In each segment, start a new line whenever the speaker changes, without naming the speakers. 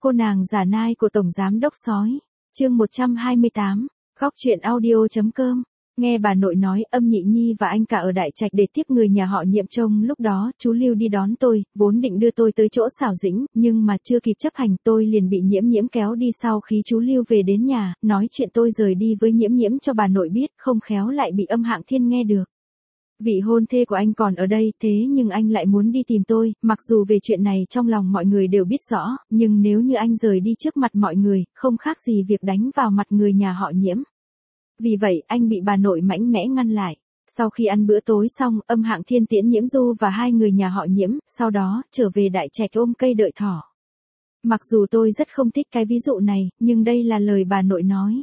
Cô nàng giả nai của Tổng Giám Đốc Sói. Chương 128. Góc truyện audio.com. Nghe bà nội nói Âm Nhị Nhi và anh cả ở Đại Trạch để tiếp người nhà họ Nhiệm trông lúc đó chú Lưu đi đón tôi, vốn định đưa tôi tới chỗ Xảo Dĩnh, nhưng mà chưa kịp chấp hành tôi liền bị Nhiễm Nhiễm kéo đi sau khi chú Lưu về đến nhà, nói chuyện tôi rời đi với Nhiễm Nhiễm cho bà nội biết, không khéo lại bị Âm Hạng Thiên nghe được. Vị hôn thê của anh còn ở đây, thế nhưng anh lại muốn đi tìm tôi, mặc dù về chuyện này trong lòng mọi người đều biết rõ, nhưng nếu như anh rời đi trước mặt mọi người, không khác gì việc đánh vào mặt người nhà họ Nhiễm. Vì vậy, anh bị bà nội mạnh mẽ ngăn lại. Sau khi ăn bữa tối xong, Âm Hạng Thiên tiễn Nhiễm Du và hai người nhà họ Nhiễm, sau đó, trở về Đại Trạch ôm cây đợi thỏ. Mặc dù tôi rất không thích cái ví dụ này, nhưng đây là lời bà nội nói.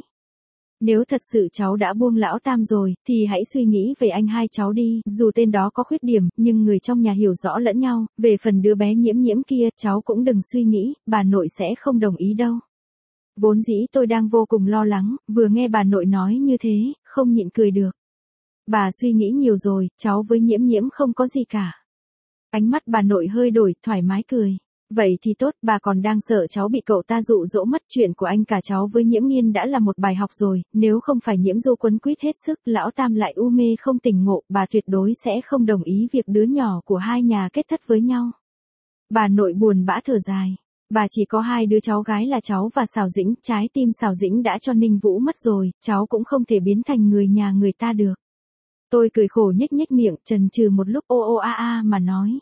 Nếu thật sự cháu đã buông lão Tam rồi, thì hãy suy nghĩ về anh hai cháu đi, dù tên đó có khuyết điểm, nhưng người trong nhà hiểu rõ lẫn nhau, về phần đứa bé Nhiễm Nhiễm kia, cháu cũng đừng suy nghĩ, bà nội sẽ không đồng ý đâu. Vốn dĩ tôi đang vô cùng lo lắng, vừa nghe bà nội nói như thế, không nhịn cười được. Bà suy nghĩ nhiều rồi, cháu với Nhiễm Nhiễm không có gì cả. Ánh mắt bà nội hơi đổi, thoải mái cười. Vậy thì tốt, bà còn đang sợ cháu bị cậu ta dụ dỗ mất, chuyện của anh cả cháu với Nhiễm Nghiên đã là một bài học rồi, nếu không phải Nhiễm Du quấn quýt hết sức, lão Tam lại u mê không tỉnh ngộ, bà tuyệt đối sẽ không đồng ý việc đứa nhỏ của hai nhà kết thất với nhau. Bà nội buồn bã thở dài. Bà chỉ có hai đứa cháu gái là cháu và Xảo Dĩnh, trái tim Xảo Dĩnh đã cho Ninh Vũ mất rồi, cháu cũng không thể biến thành người nhà người ta được. Tôi cười khổ nhếch nhếch miệng, chần chừ một lúc ô ô a a mà nói.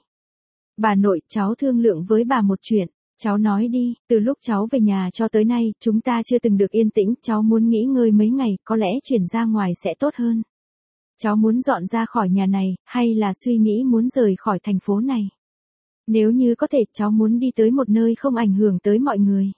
Bà nội, cháu thương lượng với bà một chuyện. Cháu nói đi, từ lúc cháu về nhà cho tới nay, chúng ta chưa từng được yên tĩnh, cháu muốn nghỉ ngơi mấy ngày, có lẽ chuyển ra ngoài sẽ tốt hơn. Cháu muốn dọn ra khỏi nhà này, hay là suy nghĩ muốn rời khỏi thành phố này? Nếu như có thể, cháu muốn đi tới một nơi không ảnh hưởng tới mọi người.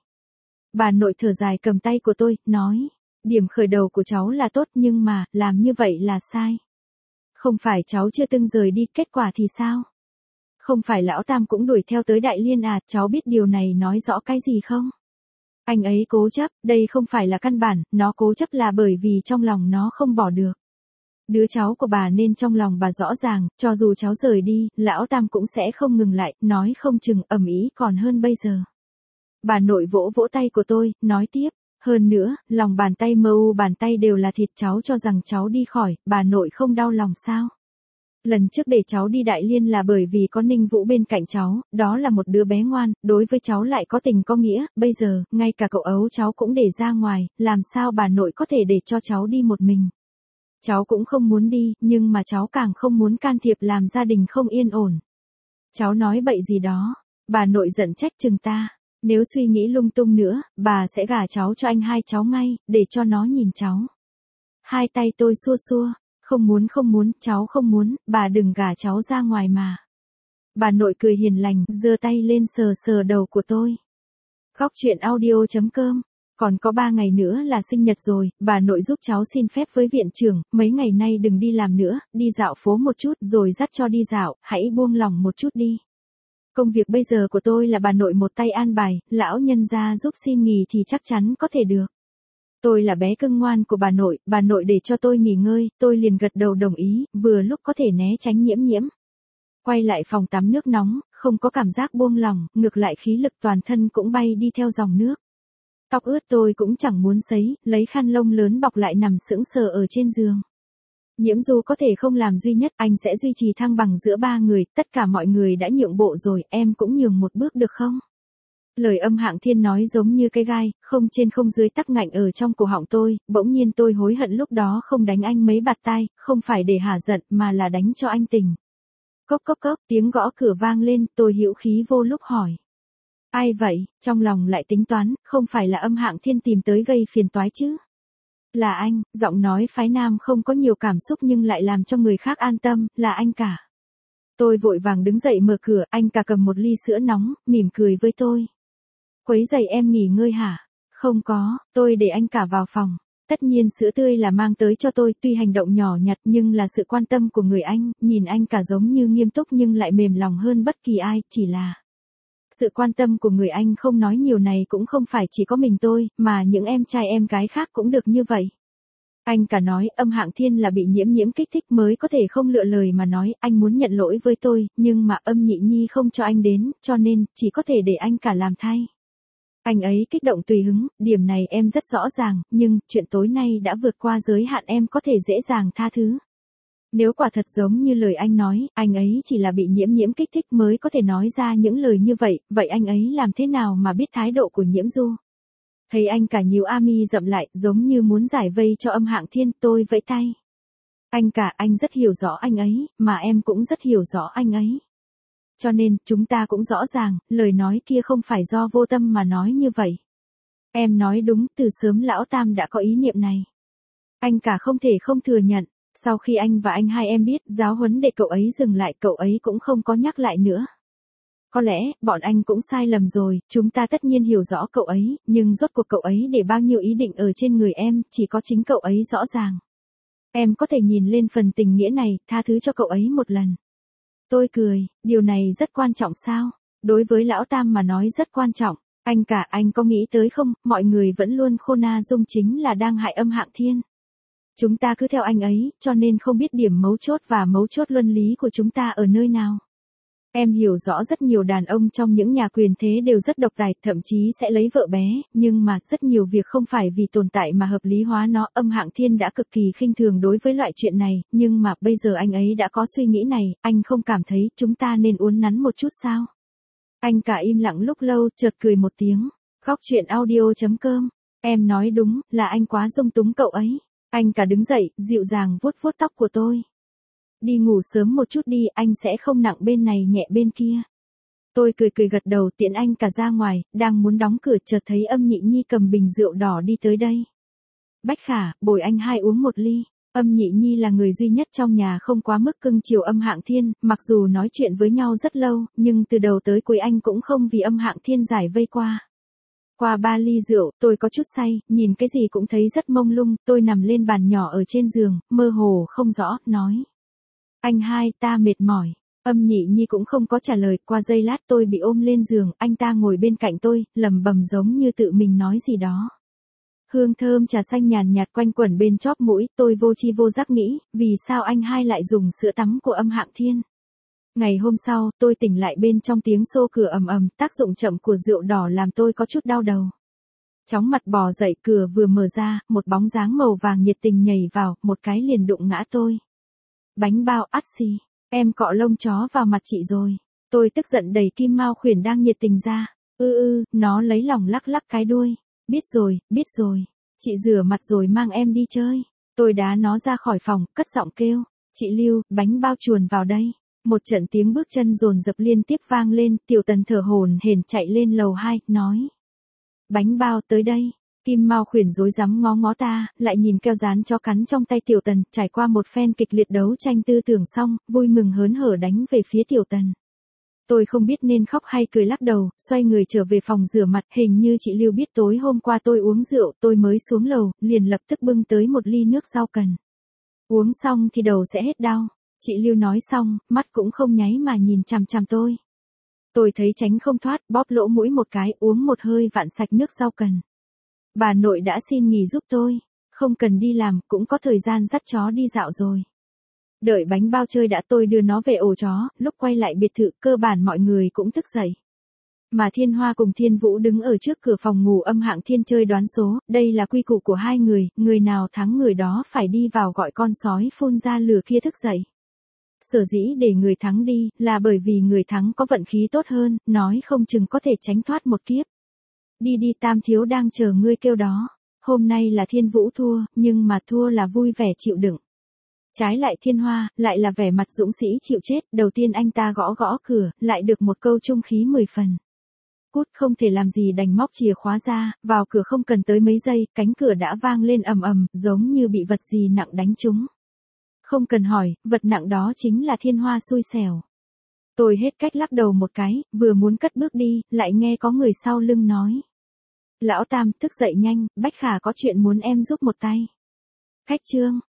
Bà nội thở dài cầm tay của tôi, nói, điểm khởi đầu của cháu là tốt nhưng mà, làm như vậy là sai. Không phải cháu chưa từng rời đi, kết quả thì sao? Không phải lão Tam cũng đuổi theo tới Đại Liên à, cháu biết điều này nói rõ cái gì không? Anh ấy cố chấp, đây không phải là căn bản, nó cố chấp là bởi vì trong lòng nó không bỏ được. Đứa cháu của bà nên trong lòng bà rõ ràng, cho dù cháu rời đi, lão Tam cũng sẽ không ngừng lại, nói không chừng ầm ĩ còn hơn bây giờ. Bà nội vỗ vỗ tay của tôi, nói tiếp, hơn nữa, lòng bàn tay mơ u bàn tay đều là thịt, cháu cho rằng cháu đi khỏi, bà nội không đau lòng sao? Lần trước để cháu đi Đại Liên là bởi vì có Ninh Vũ bên cạnh cháu, đó là một đứa bé ngoan, đối với cháu lại có tình có nghĩa, bây giờ, ngay cả cậu ấu cháu cũng để ra ngoài, làm sao bà nội có thể để cho cháu đi một mình? Cháu cũng không muốn đi, nhưng mà cháu càng không muốn can thiệp làm gia đình không yên ổn. Cháu nói bậy gì đó, bà nội giận trách chừng ta, nếu suy nghĩ lung tung nữa, bà sẽ gả cháu cho anh hai cháu ngay, để cho nó nhìn cháu. Hai tay tôi xua xua. Không muốn, cháu không muốn, bà đừng gả cháu ra ngoài mà. Bà nội cười hiền lành, giơ tay lên sờ sờ đầu của tôi. Góc truyện audio.com. Còn có 3 ngày nữa là sinh nhật rồi, bà nội giúp cháu xin phép với viện trưởng, mấy ngày nay đừng đi làm nữa, đi dạo phố một chút rồi dắt cho đi dạo, hãy buông lỏng một chút đi. Công việc bây giờ của tôi là bà nội một tay an bài, lão nhân gia giúp xin nghỉ thì chắc chắn có thể được. Tôi là bé cưng ngoan của bà nội để cho tôi nghỉ ngơi, tôi liền gật đầu đồng ý, vừa lúc có thể né tránh Nhiễm Nhiễm. Quay lại phòng tắm nước nóng, không có cảm giác buông lỏng, ngược lại khí lực toàn thân cũng bay đi theo dòng nước. Tóc ướt tôi cũng chẳng muốn sấy, lấy khăn lông lớn bọc lại nằm sững sờ ở trên giường. Nhiễm Du có thể không làm duy nhất, anh sẽ duy trì thăng bằng giữa 3 người, tất cả mọi người đã nhượng bộ rồi, em cũng nhường một bước được không? Lời Âm Hạng Thiên nói giống như cái gai, không trên không dưới tắc ngạnh ở trong cổ họng tôi, bỗng nhiên tôi hối hận lúc đó không đánh anh mấy bạt tai, không phải để hả giận mà là đánh cho anh tỉnh. Cốc cốc cốc, tiếng gõ cửa vang lên, tôi hữu khí vô lúc hỏi. Ai vậy, trong lòng lại tính toán, không phải là Âm Hạng Thiên tìm tới gây phiền toái chứ? Là anh, giọng nói phái nam không có nhiều cảm xúc nhưng lại làm cho người khác an tâm, là anh cả. Tôi vội vàng đứng dậy mở cửa, anh cả cầm một ly sữa nóng, mỉm cười với tôi. Quấy giày em nghỉ ngơi hả? Không có, tôi để anh cả vào phòng. Tất nhiên sữa tươi là mang tới cho tôi, tuy hành động nhỏ nhặt nhưng là sự quan tâm của người anh, nhìn anh cả giống như nghiêm túc nhưng lại mềm lòng hơn bất kỳ ai, chỉ là sự quan tâm của người anh không nói nhiều này cũng không phải chỉ có mình tôi, mà những em trai em gái khác cũng được như vậy. Anh cả nói Âm Hạng Thiên là bị Nhiễm Nhiễm kích thích mới có thể không lựa lời mà nói, anh muốn nhận lỗi với tôi, nhưng mà Âm Nhị Nhi không cho anh đến, cho nên, chỉ có thể để anh cả làm thay. Anh ấy kích động tùy hứng, điểm này em rất rõ ràng, nhưng chuyện tối nay đã vượt qua giới hạn em có thể dễ dàng tha thứ. Nếu quả thật giống như lời anh nói, anh ấy chỉ là bị nhiễm kích thích mới có thể nói ra những lời như vậy, vậy anh ấy làm thế nào mà biết thái độ của Nhiễm Du? Thấy anh cả nhíu mi rậm lại, giống như muốn giải vây cho Âm Hạng Thiên, tôi vẫy tay. Anh cả, anh rất hiểu rõ anh ấy, mà em cũng rất hiểu rõ anh ấy. Cho nên, chúng ta cũng rõ ràng, lời nói kia không phải do vô tâm mà nói như vậy. Em nói đúng, từ sớm lão Tam đã có ý niệm này. Anh cả không thể không thừa nhận, sau khi anh và anh hai em biết giáo huấn để cậu ấy dừng lại, cậu ấy cũng không có nhắc lại nữa. Có lẽ, bọn anh cũng sai lầm rồi, chúng ta tất nhiên hiểu rõ cậu ấy, nhưng rốt cuộc cậu ấy để bao nhiêu ý định ở trên người em, chỉ có chính cậu ấy rõ ràng. Em có thể nhìn lên phần tình nghĩa này, tha thứ cho cậu ấy một lần. Tôi cười, điều này rất quan trọng sao? Đối với lão Tam mà nói rất quan trọng. Anh cả, anh có nghĩ tới không, mọi người vẫn luôn khô na dung chính là đang hại Âm Hạng Thiên. Chúng ta cứ theo anh ấy, cho nên không biết điểm mấu chốt và mấu chốt luân lý của chúng ta ở nơi nào. Em hiểu rõ rất nhiều đàn ông trong những nhà quyền thế đều rất độc tài, thậm chí sẽ lấy vợ bé, nhưng mà rất nhiều việc không phải vì tồn tại mà hợp lý hóa nó. Âm Hạng Thiên đã cực kỳ khinh thường đối với loại chuyện này, nhưng mà bây giờ anh ấy đã có suy nghĩ này, anh không cảm thấy chúng ta nên uốn nắn một chút sao? Anh cả im lặng lúc lâu, chợt cười một tiếng. Góc truyện audio.com. Em nói đúng, là anh quá dung túng cậu ấy. Anh cả đứng dậy, dịu dàng vuốt vuốt tóc của tôi. Đi ngủ sớm một chút đi, anh sẽ không nặng bên này nhẹ bên kia. Tôi cười gật đầu tiễn anh cả ra ngoài, đang muốn đóng cửa chợt thấy Âm Nhị Nhi cầm bình rượu đỏ đi tới đây. Bách Khả, bồi anh hai uống một ly. Âm Nhị Nhi là người duy nhất trong nhà không quá mức cưng chiều Âm Hạng Thiên, mặc dù nói chuyện với nhau rất lâu, nhưng từ đầu tới cuối anh cũng không vì Âm Hạng Thiên giải vây qua. Qua 3 ly rượu, tôi có chút say, nhìn cái gì cũng thấy rất mông lung, tôi nằm lên bàn nhỏ ở trên giường, mơ hồ không rõ, nói. Anh hai, ta mệt mỏi. Âm Nhị Nhi cũng không có trả lời, qua giây lát tôi bị ôm lên giường, anh ta ngồi bên cạnh tôi, lẩm bẩm giống như tự mình nói gì đó. Hương thơm trà xanh nhàn nhạt quanh quẩn bên chóp mũi, tôi vô tri vô giác nghĩ, vì sao anh hai lại dùng sữa tắm của Âm Hạng Thiên. Ngày hôm sau, tôi tỉnh lại bên trong tiếng xô cửa ầm ầm, tác dụng chậm của rượu đỏ làm tôi có chút đau đầu. Chóng mặt bò dậy, cửa vừa mở ra, một bóng dáng màu vàng nhiệt tình nhảy vào, một cái liền đụng ngã tôi. Bánh bao ắt xì, em cọ lông chó vào mặt chị rồi. Tôi tức giận đẩy Kim Mao Khuyển đang nhiệt tình ra. Nó lấy lòng lắc lắc cái đuôi. Biết rồi, chị rửa mặt rồi mang em đi chơi. Tôi đá nó ra khỏi phòng, cất giọng kêu. Chị Lưu, bánh bao chuồn vào đây. Một trận tiếng bước chân dồn dập liên tiếp vang lên, Tiểu Tần thở hổn hển chạy lên lầu 2, nói. Bánh bao tới đây. Kim Mao Khuyển rối rắm ngó ngó ta, lại nhìn keo dán chó cắn trong tay Tiểu Tần, trải qua một phen kịch liệt đấu tranh tư tưởng xong, vui mừng hớn hở đánh về phía Tiểu Tần. Tôi không biết nên khóc hay cười lắc đầu, xoay người trở về phòng rửa mặt, hình như chị Lưu biết tối hôm qua tôi uống rượu, tôi mới xuống lầu, liền lập tức bưng tới một ly nước rau cần. Uống xong thì đầu sẽ hết đau. Chị Lưu nói xong, mắt cũng không nháy mà nhìn chằm chằm tôi. Tôi thấy tránh không thoát, bóp lỗ mũi một cái, uống một hơi vặn sạch nước rau cần. Bà nội đã xin nghỉ giúp tôi, không cần đi làm, cũng có thời gian dắt chó đi dạo rồi. Đợi bánh bao chơi đã, tôi đưa nó về ổ chó, lúc quay lại biệt thự cơ bản mọi người cũng thức dậy. Mà Thiên Hoa cùng Thiên Vũ đứng ở trước cửa phòng ngủ Âm Hạng Thiên chơi đoán số, đây là quy củ của hai người nào thắng người đó phải đi vào gọi con sói phun ra lửa kia thức dậy. Sở dĩ để người thắng đi, là bởi vì người thắng có vận khí tốt hơn, nói không chừng có thể tránh thoát một kiếp. Đi đi, Tam thiếu đang chờ ngươi kêu đó. Hôm nay là Thiên Vũ thua, nhưng mà thua là vui vẻ chịu đựng. Trái lại Thiên Hoa, lại là vẻ mặt dũng sĩ chịu chết, đầu tiên anh ta gõ gõ cửa, lại được một câu trung khí 10 phần. Cút, không thể làm gì đành móc chìa khóa ra, vào cửa không cần tới mấy giây, cánh cửa đã vang lên ầm ầm, giống như bị vật gì nặng đánh trúng. Không cần hỏi, vật nặng đó chính là Thiên Hoa xui xẻo. Tôi hết cách lắc đầu một cái, vừa muốn cất bước đi, lại nghe có người sau lưng nói. Lão Tam, thức dậy nhanh, Bách Khả có chuyện muốn em giúp một tay. Khách trương,